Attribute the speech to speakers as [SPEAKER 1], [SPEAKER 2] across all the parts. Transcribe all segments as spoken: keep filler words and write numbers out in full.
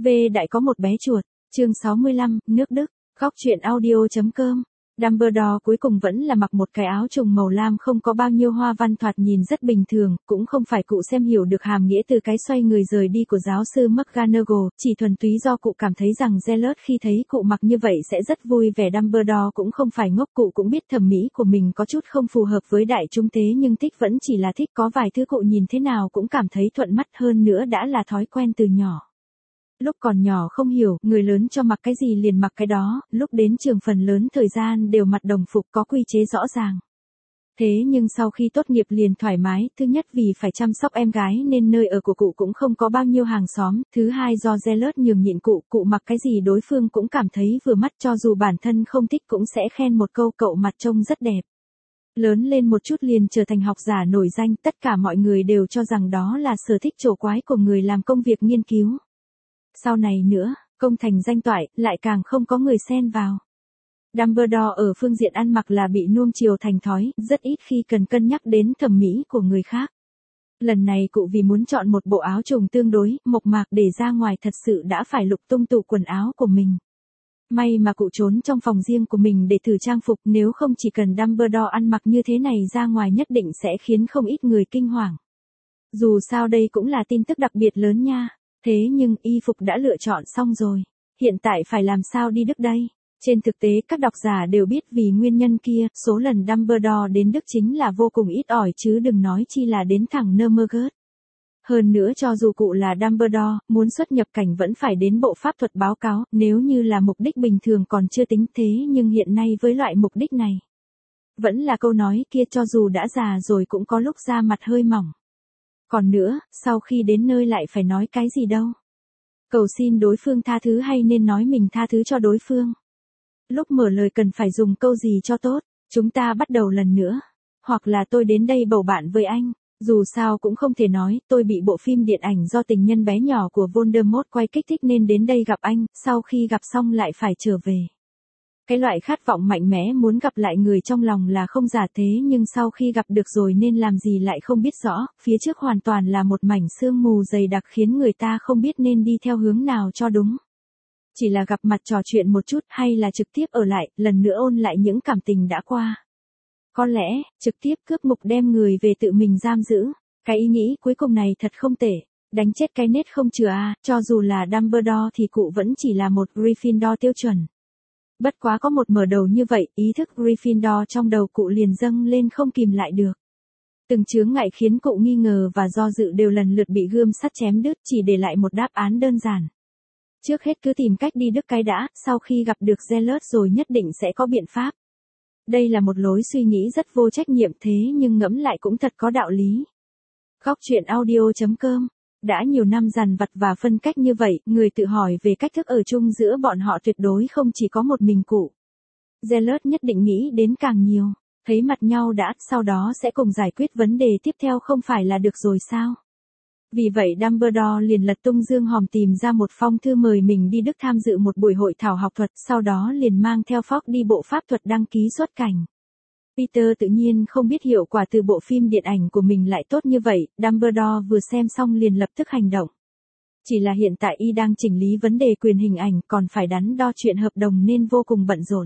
[SPEAKER 1] V đại có một bé chuột, chương sáu mươi lăm, nước Đức, góc truyện audio.com. Dumbledore cuối cùng vẫn là mặc một cái áo trùng màu lam không có bao nhiêu hoa văn, thoạt nhìn rất bình thường, cũng không phải cụ xem hiểu được hàm nghĩa từ cái xoay người rời đi của giáo sư McGonagall, chỉ thuần túy do cụ cảm thấy rằng Gellert khi thấy cụ mặc như vậy sẽ rất vui vẻ. Dumbledore cũng không phải ngốc, cụ cũng biết thẩm mỹ của mình có chút không phù hợp với đại chúng tế, nhưng thích vẫn chỉ là thích, có vài thứ cụ nhìn thế nào cũng cảm thấy thuận mắt, hơn nữa đã là thói quen từ nhỏ. Lúc còn nhỏ không hiểu, người lớn cho mặc cái gì liền mặc cái đó, lúc đến trường phần lớn thời gian đều mặc đồng phục có quy chế rõ ràng. Thế nhưng sau khi tốt nghiệp liền thoải mái, thứ nhất vì phải chăm sóc em gái nên nơi ở của cụ cũng không có bao nhiêu hàng xóm, thứ hai do Gellert nhường nhịn cụ, cụ mặc cái gì đối phương cũng cảm thấy vừa mắt, cho dù bản thân không thích cũng sẽ khen một câu cậu mặt trông rất đẹp. Lớn lên một chút liền trở thành học giả nổi danh, tất cả mọi người đều cho rằng đó là sở thích trổ quái của người làm công việc nghiên cứu. Sau này nữa, công thành danh toại, lại càng không có người xen vào. Dumbledore ở phương diện ăn mặc là bị nuông chiều thành thói, rất ít khi cần cân nhắc đến thẩm mỹ của người khác. Lần này cụ vì muốn chọn một bộ áo trùng tương đối mộc mạc để ra ngoài thật sự đã phải lục tung tủ quần áo của mình. May mà cụ trốn trong phòng riêng của mình để thử trang phục, nếu không chỉ cần Dumbledore ăn mặc như thế này ra ngoài nhất định sẽ khiến không ít người kinh hoàng. Dù sao đây cũng là tin tức đặc biệt lớn nha. Thế nhưng y phục đã lựa chọn xong rồi, hiện tại phải làm sao đi Đức đây? Trên thực tế các độc giả đều biết vì nguyên nhân kia, số lần Dumbledore đến Đức chính là vô cùng ít ỏi chứ đừng nói chi là đến thẳng Nuremberg. Hơn nữa cho dù cụ là Dumbledore, muốn xuất nhập cảnh vẫn phải đến bộ pháp thuật báo cáo, nếu như là mục đích bình thường còn chưa tính, thế nhưng hiện nay với loại mục đích này. Vẫn là câu nói kia, cho dù đã già rồi cũng có lúc da mặt hơi mỏng. Còn nữa, sau khi đến nơi lại phải nói cái gì đâu? Cầu xin đối phương tha thứ hay nên nói mình tha thứ cho đối phương? Lúc mở lời cần phải dùng câu gì cho tốt? Chúng ta bắt đầu lần nữa. Hoặc là tôi đến đây bầu bạn với anh. Dù sao cũng không thể nói, tôi bị bộ phim điện ảnh do tình nhân bé nhỏ của Voldemort quay kích thích nên đến đây gặp anh, sau khi gặp xong lại phải trở về. Cái loại khát vọng mạnh mẽ muốn gặp lại người trong lòng là không giả, thế nhưng sau khi gặp được rồi nên làm gì lại không biết rõ, phía trước hoàn toàn là một mảnh sương mù dày đặc khiến người ta không biết nên đi theo hướng nào cho đúng. Chỉ là gặp mặt trò chuyện một chút hay là trực tiếp ở lại, lần nữa ôn lại những cảm tình đã qua. Có lẽ, trực tiếp cướp mục đem người về tự mình giam giữ. Cái ý nghĩ cuối cùng này thật không tệ. Đánh chết cái nết không chừa a, cho dù là Dumbledore thì cụ vẫn chỉ là một Gryffindor tiêu chuẩn. Bất quá có một mở đầu như vậy, ý thức Gryffindor trong đầu cụ liền dâng lên không kìm lại được. Từng chướng ngại khiến cụ nghi ngờ và do dự đều lần lượt bị gươm sắt chém đứt, chỉ để lại một đáp án đơn giản. Trước hết cứ tìm cách đi Đức cái đã, sau khi gặp được Gellert rồi nhất định sẽ có biện pháp. Đây là một lối suy nghĩ rất vô trách nhiệm, thế nhưng ngẫm lại cũng thật có đạo lý. Góc truyện audio.com. Đã nhiều năm dằn vặt và phân cách như vậy, người tự hỏi về cách thức ở chung giữa bọn họ tuyệt đối không chỉ có một mình cụ. Gellert nhất định nghĩ đến càng nhiều, thấy mặt nhau đã, sau đó sẽ cùng giải quyết vấn đề tiếp theo không phải là được rồi sao? Vì vậy Dumbledore liền lật tung dương hòm tìm ra một phong thư mời mình đi Đức tham dự một buổi hội thảo học thuật, sau đó liền mang theo Fogg đi bộ pháp thuật đăng ký xuất cảnh. Peter tự nhiên không biết hiệu quả từ bộ phim điện ảnh của mình lại tốt như vậy, Dumbledore vừa xem xong liền lập tức hành động. Chỉ là hiện tại y đang chỉnh lý vấn đề quyền hình ảnh, còn phải đắn đo chuyện hợp đồng nên vô cùng bận rộn.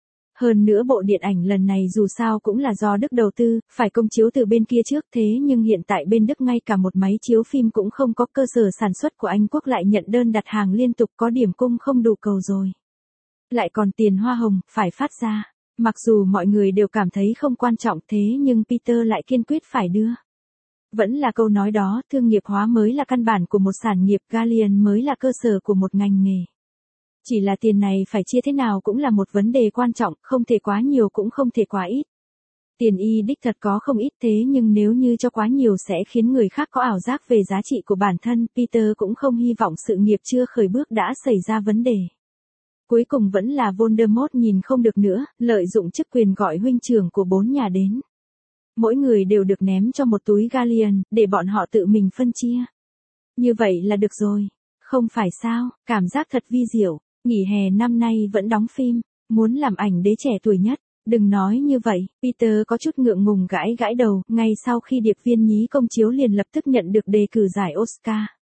[SPEAKER 1] Hơn nữa bộ điện ảnh lần này dù sao cũng là do Đức đầu tư, phải công chiếu từ bên kia trước, thế nhưng hiện tại bên Đức ngay cả một máy chiếu phim cũng không có, cơ sở sản xuất của Anh Quốc lại nhận đơn đặt hàng liên tục, có điểm cung không đủ cầu rồi. Lại còn tiền hoa hồng, phải phát ra. Mặc dù mọi người đều cảm thấy không quan trọng, thế nhưng Peter lại kiên quyết phải đưa. Vẫn là câu nói đó, thương nghiệp hóa mới là căn bản của một sản nghiệp, Gallion mới là cơ sở của một ngành nghề. Chỉ là tiền này phải chia thế nào cũng là một vấn đề quan trọng, không thể quá nhiều cũng không thể quá ít. Tiền y đích thật có không ít, thế nhưng nếu như cho quá nhiều sẽ khiến người khác có ảo giác về giá trị của bản thân, Peter cũng không hy vọng sự nghiệp chưa khởi bước đã xảy ra vấn đề. Cuối cùng vẫn là Voldemort nhìn không được nữa, lợi dụng chức quyền gọi huynh trưởng của bốn nhà đến. Mỗi người đều được ném cho một túi galleon, để bọn họ tự mình phân chia. Như vậy là được rồi, không phải sao, cảm giác thật vi diệu, nghỉ hè năm nay vẫn đóng phim, muốn làm ảnh đế trẻ tuổi nhất, đừng nói như vậy, Peter có chút ngượng ngùng gãi gãi đầu, ngay sau khi điệp viên nhí công chiếu liền lập tức nhận được đề cử giải Oscar.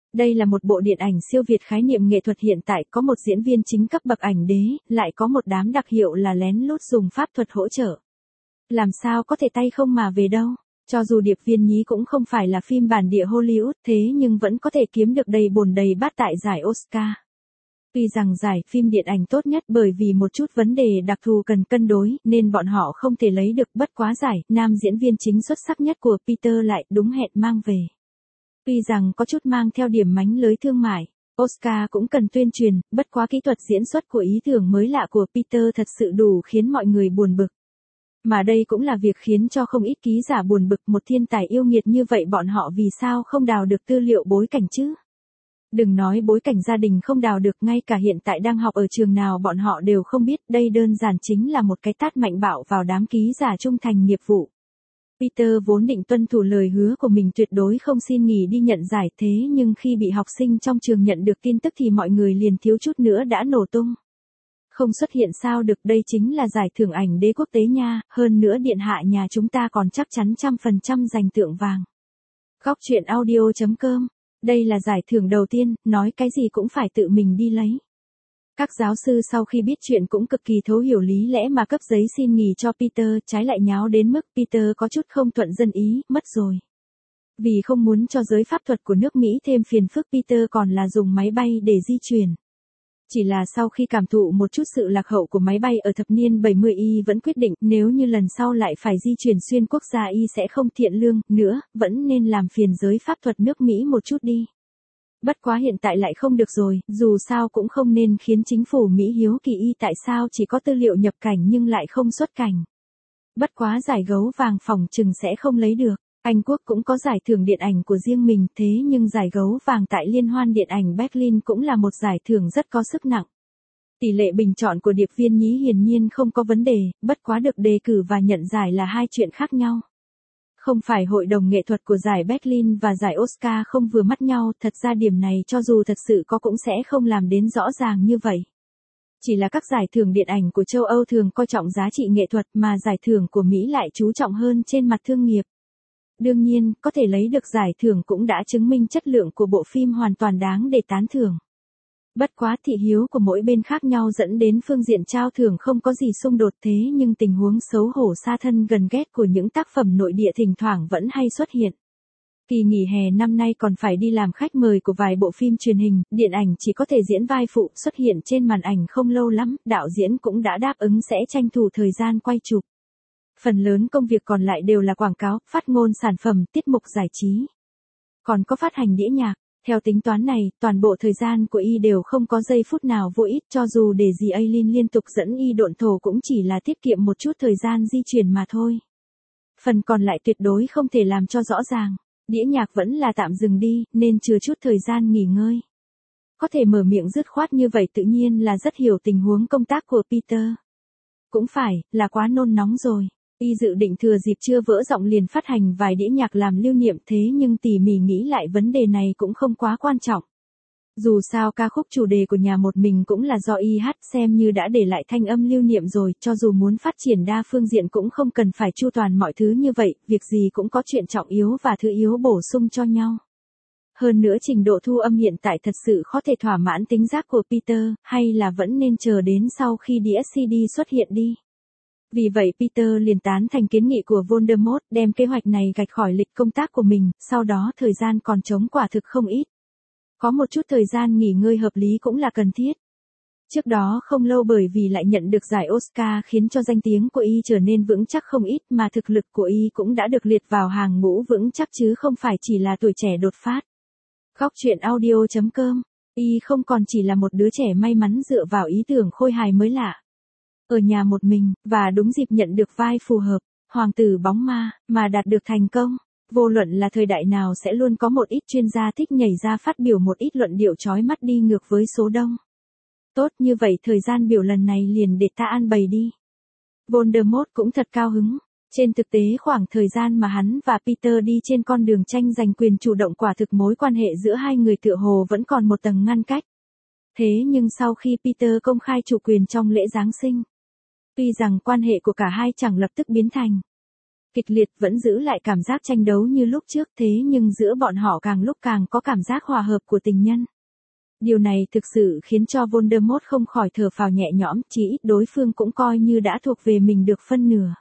[SPEAKER 1] Đây là một bộ điện ảnh siêu việt khái niệm nghệ thuật hiện tại, có một diễn viên chính cấp bậc ảnh đế, lại có một đám đặc hiệu là lén lút dùng pháp thuật hỗ trợ. Làm sao có thể tay không mà về đâu? Cho dù Điệp Viên Nhí cũng không phải là phim bản địa Hollywood thế nhưng vẫn có thể kiếm được đầy bồn đầy bát tại giải Oscar. Tuy rằng giải phim điện ảnh tốt nhất bởi vì một chút vấn đề đặc thù cần cân đối nên bọn họ không thể lấy được, bất quá giải nam diễn viên chính xuất sắc nhất của Peter lại đúng hẹn mang về. Tuy rằng có chút mang theo điểm mánh lưới thương mại, Oscar cũng cần tuyên truyền, bất quá kỹ thuật diễn xuất của ý tưởng mới lạ của Peter thật sự đủ khiến mọi người buồn bực. Mà đây cũng là việc khiến cho không ít ký giả buồn bực, một thiên tài yêu nghiệt như vậy bọn họ vì sao không đào được tư liệu bối cảnh chứ? Đừng nói bối cảnh gia đình không đào được, ngay cả hiện tại đang học ở trường nào bọn họ đều không biết, đây đơn giản chính là một cái tát mạnh bạo vào đám ký giả trung thành nghiệp vụ. Peter vốn định tuân thủ lời hứa của mình tuyệt đối không xin nghỉ đi nhận giải, thế nhưng khi bị học sinh trong trường nhận được tin tức thì mọi người liền thiếu chút nữa đã nổ tung. Không xuất hiện sao được, đây chính là giải thưởng ảnh đế quốc tế nha, hơn nữa điện hạ nhà chúng ta còn chắc chắn trăm phần trăm giành tượng vàng. Góc truyện audio chấm com, đây là giải thưởng đầu tiên, nói cái gì cũng phải tự mình đi lấy. Các giáo sư sau khi biết chuyện cũng cực kỳ thấu hiểu lý lẽ mà cấp giấy xin nghỉ cho Peter, trái lại nháo đến mức Peter có chút không thuận dân ý, mất rồi. Vì không muốn cho giới pháp thuật của nước Mỹ thêm phiền phức, Peter còn là dùng máy bay để di chuyển. Chỉ là sau khi cảm thụ một chút sự lạc hậu của máy bay ở thập niên bảy mươi, y vẫn quyết định nếu như lần sau lại phải di chuyển xuyên quốc gia y sẽ không thiện lương nữa, vẫn nên làm phiền giới pháp thuật nước Mỹ một chút đi. Bất quá hiện tại lại không được rồi, dù sao cũng không nên khiến chính phủ Mỹ hiếu kỳ y tại sao chỉ có tư liệu nhập cảnh nhưng lại không xuất cảnh. Bất quá giải gấu vàng phòng chừng sẽ không lấy được. Anh Quốc cũng có giải thưởng điện ảnh của riêng mình, thế nhưng giải gấu vàng tại Liên hoan điện ảnh Berlin cũng là một giải thưởng rất có sức nặng. Tỷ lệ bình chọn của Điệp Viên Nhí hiển nhiên không có vấn đề, bất quá được đề cử và nhận giải là hai chuyện khác nhau. Không phải hội đồng nghệ thuật của giải Berlin và giải Oscar không vừa mắt nhau, thật ra điểm này cho dù thật sự có cũng sẽ không làm đến rõ ràng như vậy. Chỉ là các giải thưởng điện ảnh của châu Âu thường coi trọng giá trị nghệ thuật mà giải thưởng của Mỹ lại chú trọng hơn trên mặt thương nghiệp. Đương nhiên, có thể lấy được giải thưởng cũng đã chứng minh chất lượng của bộ phim hoàn toàn đáng để tán thưởng. Bất quá thị hiếu của mỗi bên khác nhau dẫn đến phương diện trao thưởng không có gì xung đột, thế nhưng tình huống xấu hổ xa thân gần ghét của những tác phẩm nội địa thỉnh thoảng vẫn hay xuất hiện. Kỳ nghỉ hè năm nay còn phải đi làm khách mời của vài bộ phim truyền hình, điện ảnh chỉ có thể diễn vai phụ xuất hiện trên màn ảnh không lâu lắm, đạo diễn cũng đã đáp ứng sẽ tranh thủ thời gian quay chụp. Phần lớn công việc còn lại đều là quảng cáo, phát ngôn sản phẩm, tiết mục giải trí. Còn có phát hành đĩa nhạc. Theo tính toán này, toàn bộ thời gian của y đều không có giây phút nào vô ích, cho dù để dì Aileen liên tục dẫn y độn thổ cũng chỉ là tiết kiệm một chút thời gian di chuyển mà thôi. Phần còn lại tuyệt đối không thể làm cho rõ ràng. Đĩa nhạc vẫn là tạm dừng đi, nên chừa chút thời gian nghỉ ngơi. Có thể mở miệng dứt khoát như vậy tự nhiên là rất hiểu tình huống công tác của Peter. Cũng phải, là quá nôn nóng rồi. Y dự định thừa dịp chưa vỡ giọng liền phát hành vài đĩa nhạc làm lưu niệm, thế nhưng tỉ mỉ nghĩ lại vấn đề này cũng không quá quan trọng. Dù sao ca khúc chủ đề của nhà một mình cũng là do y hát, xem như đã để lại thanh âm lưu niệm rồi, cho dù muốn phát triển đa phương diện cũng không cần phải chu toàn mọi thứ như vậy, việc gì cũng có chuyện trọng yếu và thứ yếu bổ sung cho nhau. Hơn nữa trình độ thu âm hiện tại thật sự khó thể thỏa mãn tính giác của Peter, hay là vẫn nên chờ đến sau khi đĩa xê đê xuất hiện đi. Vì vậy Peter liền tán thành kiến nghị của Voldemort, đem kế hoạch này gạch khỏi lịch công tác của mình, sau đó thời gian còn trống quả thực không ít. Có một chút thời gian nghỉ ngơi hợp lý cũng là cần thiết. Trước đó không lâu bởi vì lại nhận được giải Oscar khiến cho danh tiếng của y trở nên vững chắc không ít, mà thực lực của y cũng đã được liệt vào hàng ngũ vững chắc chứ không phải chỉ là tuổi trẻ đột phát. Góc truyện audio chấm com, y không còn chỉ là một đứa trẻ may mắn dựa vào ý tưởng khôi hài mới lạ. Ở nhà một mình, và đúng dịp nhận được vai phù hợp, hoàng tử bóng ma, mà đạt được thành công. Vô luận là thời đại nào sẽ luôn có một ít chuyên gia thích nhảy ra phát biểu một ít luận điệu chói mắt đi ngược với số đông. Tốt như vậy thời gian biểu lần này liền để ta an bày đi. Voldemort cũng thật cao hứng. Trên thực tế khoảng thời gian mà hắn và Peter đi trên con đường tranh giành quyền chủ động quả thực mối quan hệ giữa hai người tựa hồ vẫn còn một tầng ngăn cách. Thế nhưng sau khi Peter công khai chủ quyền trong lễ Giáng sinh, tuy rằng quan hệ của cả hai chẳng lập tức biến thành kịch liệt vẫn giữ lại cảm giác tranh đấu như lúc trước thế nhưng giữa bọn họ càng lúc càng có cảm giác hòa hợp của tình nhân. Điều này thực sự khiến cho Voldemort không khỏi thở phào nhẹ nhõm, chỉ ít đối phương cũng coi như đã thuộc về mình được phân nửa.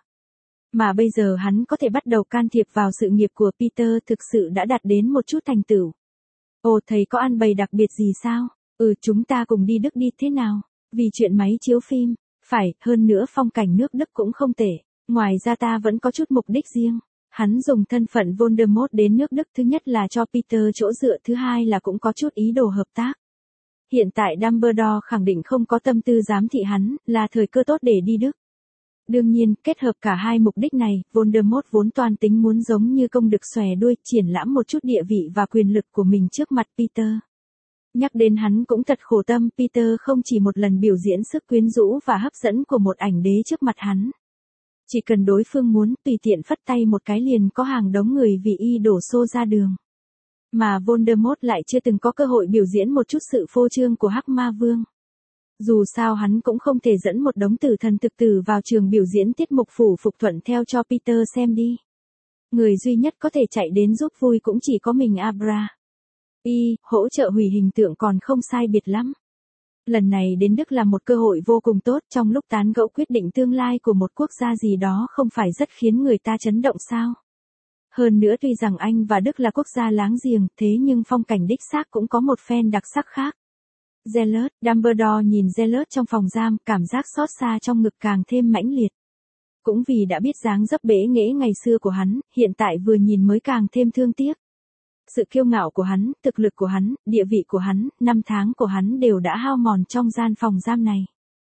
[SPEAKER 1] Mà bây giờ hắn có thể bắt đầu can thiệp vào sự nghiệp của Peter thực sự đã đạt đến một chút thành tựu. Ồ, thầy có ăn bày đặc biệt gì sao? Ừ, chúng ta cùng đi Đức đi thế nào? Vì chuyện máy chiếu phim. Phải, hơn nữa phong cảnh nước Đức cũng không tệ. Ngoài ra ta vẫn có chút mục đích riêng. Hắn dùng thân phận Voldemort đến nước Đức, thứ nhất là cho Peter chỗ dựa, thứ hai là cũng có chút ý đồ hợp tác. Hiện tại Dumbledore khẳng định không có tâm tư giám thị hắn, là thời cơ tốt để đi Đức. Đương nhiên, kết hợp cả hai mục đích này, Voldemort vốn toan tính muốn giống như công đực xòe đuôi, triển lãm một chút địa vị và quyền lực của mình trước mặt Peter. Nhắc đến hắn cũng thật khổ tâm, Peter không chỉ một lần biểu diễn sức quyến rũ và hấp dẫn của một ảnh đế trước mặt hắn. Chỉ cần đối phương muốn, tùy tiện phất tay một cái liền có hàng đống người vì y đổ xô ra đường. Mà Voldemort lại chưa từng có cơ hội biểu diễn một chút sự phô trương của Hắc Ma Vương. Dù sao hắn cũng không thể dẫn một đống tử thần thực tử vào trường biểu diễn tiết mục phủ phục thuận theo cho Peter xem đi. Người duy nhất có thể chạy đến giúp vui cũng chỉ có mình Abra. Y, hỗ trợ hủy hình tượng còn không sai biệt lắm. Lần này đến Đức là một cơ hội vô cùng tốt, trong lúc tán gẫu quyết định tương lai của một quốc gia gì đó không phải rất khiến người ta chấn động sao. Hơn nữa tuy rằng Anh và Đức là quốc gia láng giềng, thế nhưng phong cảnh đích xác cũng có một phen đặc sắc khác. Gellert, Dumbledore nhìn Gellert trong phòng giam, cảm giác xót xa trong ngực càng thêm mãnh liệt. Cũng vì đã biết dáng dấp bẽ nghễ ngày xưa của hắn, hiện tại vừa nhìn mới càng thêm thương tiếc. Sự kiêu ngạo của hắn, thực lực của hắn, địa vị của hắn, năm tháng của hắn đều đã hao mòn trong gian phòng giam này.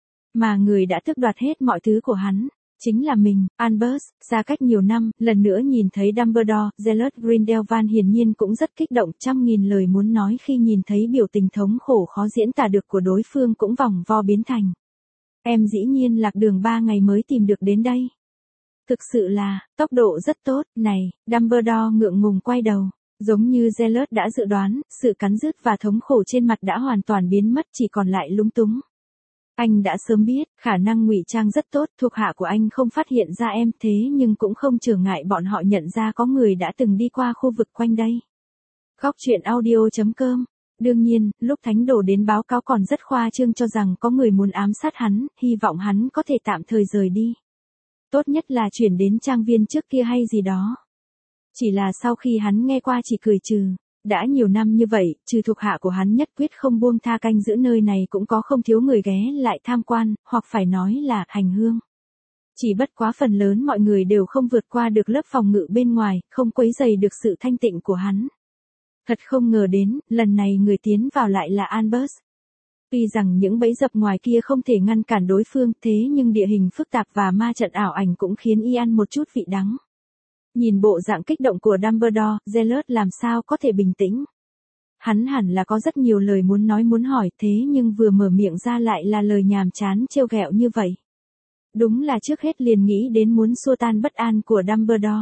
[SPEAKER 1] Mà người đã tước đoạt hết mọi thứ của hắn, chính là mình, Albus. Xa cách nhiều năm, lần nữa nhìn thấy Dumbledore, Gellert Grindelwald hiển nhiên cũng rất kích động, trăm nghìn lời muốn nói khi nhìn thấy biểu tình thống khổ khó diễn tả được của đối phương cũng vòng vo biến thành. Em dĩ nhiên lạc đường ba ngày mới tìm được đến đây. Thực sự là, tốc độ rất tốt, này, Dumbledore ngượng ngùng quay đầu. Giống như Gellert đã dự đoán, sự cắn rứt và thống khổ trên mặt đã hoàn toàn biến mất, chỉ còn lại lúng túng. Anh đã sớm biết, khả năng ngụy trang rất tốt, thuộc hạ của anh không phát hiện ra em, thế nhưng cũng không trở ngại bọn họ nhận ra có người đã từng đi qua khu vực quanh đây. Góc truyện audio chấm com. Đương nhiên, lúc Thánh Đồ đến báo cáo còn rất khoa trương cho rằng có người muốn ám sát hắn, hy vọng hắn có thể tạm thời rời đi. Tốt nhất là chuyển đến trang viên trước kia hay gì đó. Chỉ là sau khi hắn nghe qua chỉ cười trừ. Đã nhiều năm như vậy, trừ thuộc hạ của hắn nhất quyết không buông tha canh giữ nơi này cũng có không thiếu người ghé lại tham quan, hoặc phải nói là hành hương. Chỉ bất quá phần lớn mọi người đều không vượt qua được lớp phòng ngự bên ngoài, không quấy dày được sự thanh tịnh của hắn. Thật không ngờ đến, lần này người tiến vào lại là Albus. Tuy rằng những bẫy dập ngoài kia không thể ngăn cản đối phương, thế nhưng địa hình phức tạp và ma trận ảo ảnh cũng khiến y ăn một chút vị đắng. Nhìn bộ dạng kích động của Dumbledore, Gellert làm sao có thể bình tĩnh. Hắn hẳn là có rất nhiều lời muốn nói muốn hỏi, thế nhưng vừa mở miệng ra lại là lời nhàm chán trêu ghẹo như vậy. Đúng là trước hết liền nghĩ đến muốn xua tan bất an của Dumbledore.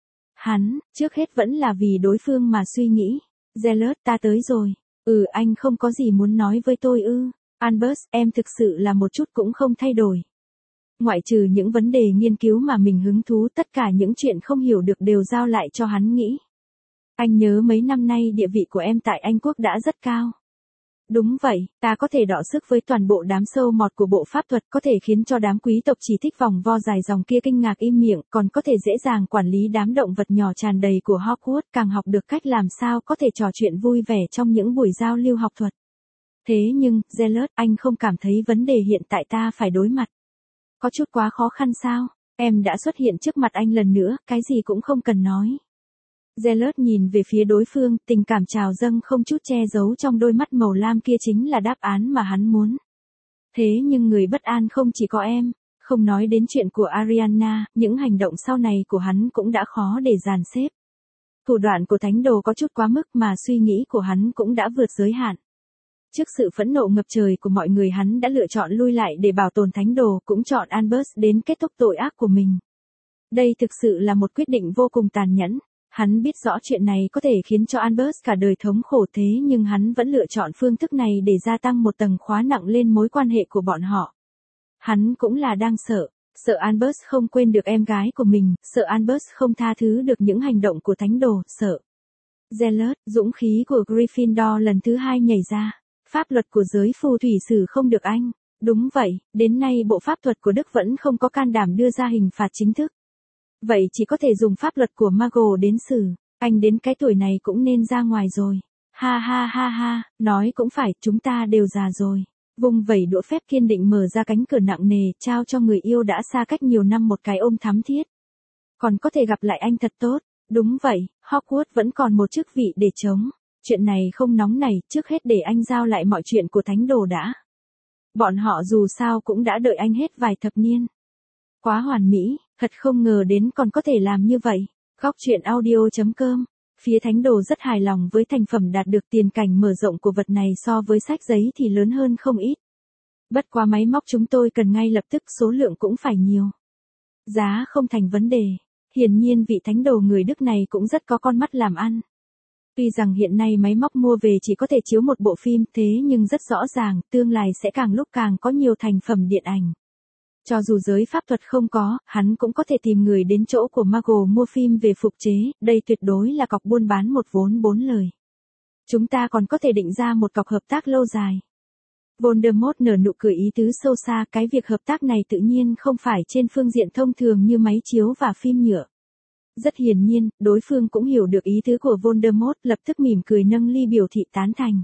[SPEAKER 1] Hắn, trước hết vẫn là vì đối phương mà suy nghĩ. Gellert, ta tới rồi. Ừ, anh không có gì muốn nói với tôi ư. Albus, em thực sự là một chút cũng không thay đổi. Ngoại trừ những vấn đề nghiên cứu mà mình hứng thú, tất cả những chuyện không hiểu được đều giao lại cho hắn nghĩ. Anh nhớ mấy năm nay địa vị của em tại Anh Quốc đã rất cao. Đúng vậy, ta có thể đọ sức với toàn bộ đám sâu mọt của bộ pháp thuật, có thể khiến cho đám quý tộc chỉ thích vòng vo dài dòng kia kinh ngạc im miệng, còn có thể dễ dàng quản lý đám động vật nhỏ tràn đầy của Hogwarts, càng học được cách làm sao có thể trò chuyện vui vẻ trong những buổi giao lưu học thuật. Thế nhưng, Gellert, anh không cảm thấy vấn đề hiện tại ta phải đối mặt. Có chút quá khó khăn sao? Em đã xuất hiện trước mặt anh lần nữa, cái gì cũng không cần nói. Gellert nhìn về phía đối phương, tình cảm trào dâng không chút che giấu trong đôi mắt màu lam kia chính là đáp án mà hắn muốn. Thế nhưng người bất an không chỉ có em, không nói đến chuyện của Ariana, những hành động sau này của hắn cũng đã khó để dàn xếp. Thủ đoạn của Thánh Đồ có chút quá mức mà suy nghĩ của hắn cũng đã vượt giới hạn. Trước sự phẫn nộ ngập trời của mọi người hắn đã lựa chọn lui lại để bảo tồn Thánh Đồ, cũng chọn Albus đến kết thúc tội ác của mình. Đây thực sự là một quyết định vô cùng tàn nhẫn. Hắn biết rõ chuyện này có thể khiến cho Albus cả đời thống khổ, thế nhưng hắn vẫn lựa chọn phương thức này để gia tăng một tầng khóa nặng lên mối quan hệ của bọn họ. Hắn cũng là đang sợ, Sợ Albus không quên được em gái của mình, sợ Albus không tha thứ được những hành động của thánh đồ, sợ. Zealot, dũng khí của Gryffindor lần thứ hai nhảy ra. Pháp luật của giới phù thủy xử không được anh. Đúng vậy, đến nay bộ pháp thuật của Đức vẫn không có can đảm đưa ra hình phạt chính thức. Vậy chỉ có thể dùng pháp luật của Mago đến xử. Anh đến cái tuổi này cũng nên ra ngoài rồi. Ha ha ha ha, nói cũng phải, chúng ta đều già rồi. Vung vẩy đũa phép kiên định mở ra cánh cửa nặng nề, trao cho người yêu đã xa cách nhiều năm một cái ôm thắm thiết. Còn có thể gặp lại anh thật tốt. Đúng vậy, Hogwarts vẫn còn một chức vị để chống. Chuyện này không nóng nảy, trước hết để anh giao lại mọi chuyện của thánh đồ đã. Bọn họ dù sao cũng đã đợi anh hết vài thập niên. Quá hoàn mỹ, thật không ngờ đến còn có thể làm như vậy. Góc truyện audio chấm com. Phía thánh đồ rất hài lòng với thành phẩm đạt được, tiền cảnh mở rộng của vật này so với sách giấy thì lớn hơn không ít. Bất quá máy móc chúng tôi cần ngay lập tức, số lượng cũng phải nhiều. Giá không thành vấn đề. Hiển nhiên vị thánh đồ người Đức này cũng rất có con mắt làm ăn. Tuy rằng hiện nay máy móc mua về chỉ có thể chiếu một bộ phim, thế nhưng rất rõ ràng, tương lai sẽ càng lúc càng có nhiều thành phẩm điện ảnh. Cho dù giới pháp thuật không có, hắn cũng có thể tìm người đến chỗ của Mago mua phim về phục chế, đây tuyệt đối là cọc buôn bán một vốn bốn lời. Chúng ta còn có thể định ra một cọc hợp tác lâu dài. Voldemort nở nụ cười ý tứ sâu xa, cái việc hợp tác này tự nhiên không phải trên phương diện thông thường như máy chiếu và phim nhựa. Rất hiển nhiên, đối phương cũng hiểu được ý tứ của Voldemort, lập tức mỉm cười nâng ly biểu thị tán thành.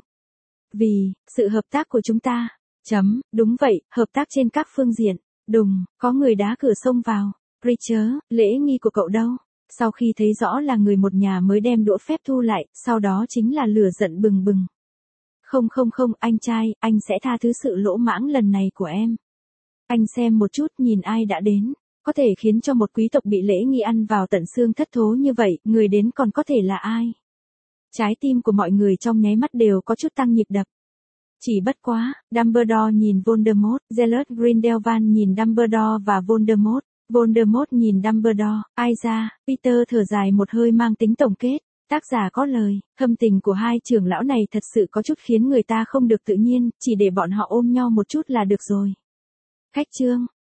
[SPEAKER 1] Vì, sự hợp tác của chúng ta, chấm, đúng vậy, hợp tác trên các phương diện. Đùng, có người đá cửa xông vào. Richard, lễ nghi của cậu đâu? Sau khi thấy rõ là người một nhà mới đem đũa phép thu lại, sau đó chính là lửa giận bừng bừng. Không không không, anh trai, anh sẽ tha thứ sự lỗ mãng lần này của em. Anh xem một chút, nhìn ai đã đến. Có thể khiến cho một quý tộc bị lễ nghi ăn vào tận xương thất thố như vậy, người đến còn có thể là ai? Trái tim của mọi người trong nháy mắt đều có chút tăng nhịp đập. Chỉ bất quá, Dumbledore nhìn Voldemort, Zealot Grindelwald nhìn Dumbledore và Voldemort, Voldemort nhìn Dumbledore, ai ra, Peter thở dài một hơi mang tính tổng kết, tác giả có lời, thâm tình của hai trưởng lão này thật sự có chút khiến người ta không được tự nhiên, chỉ để bọn họ ôm nhau một chút là được rồi. Khách chương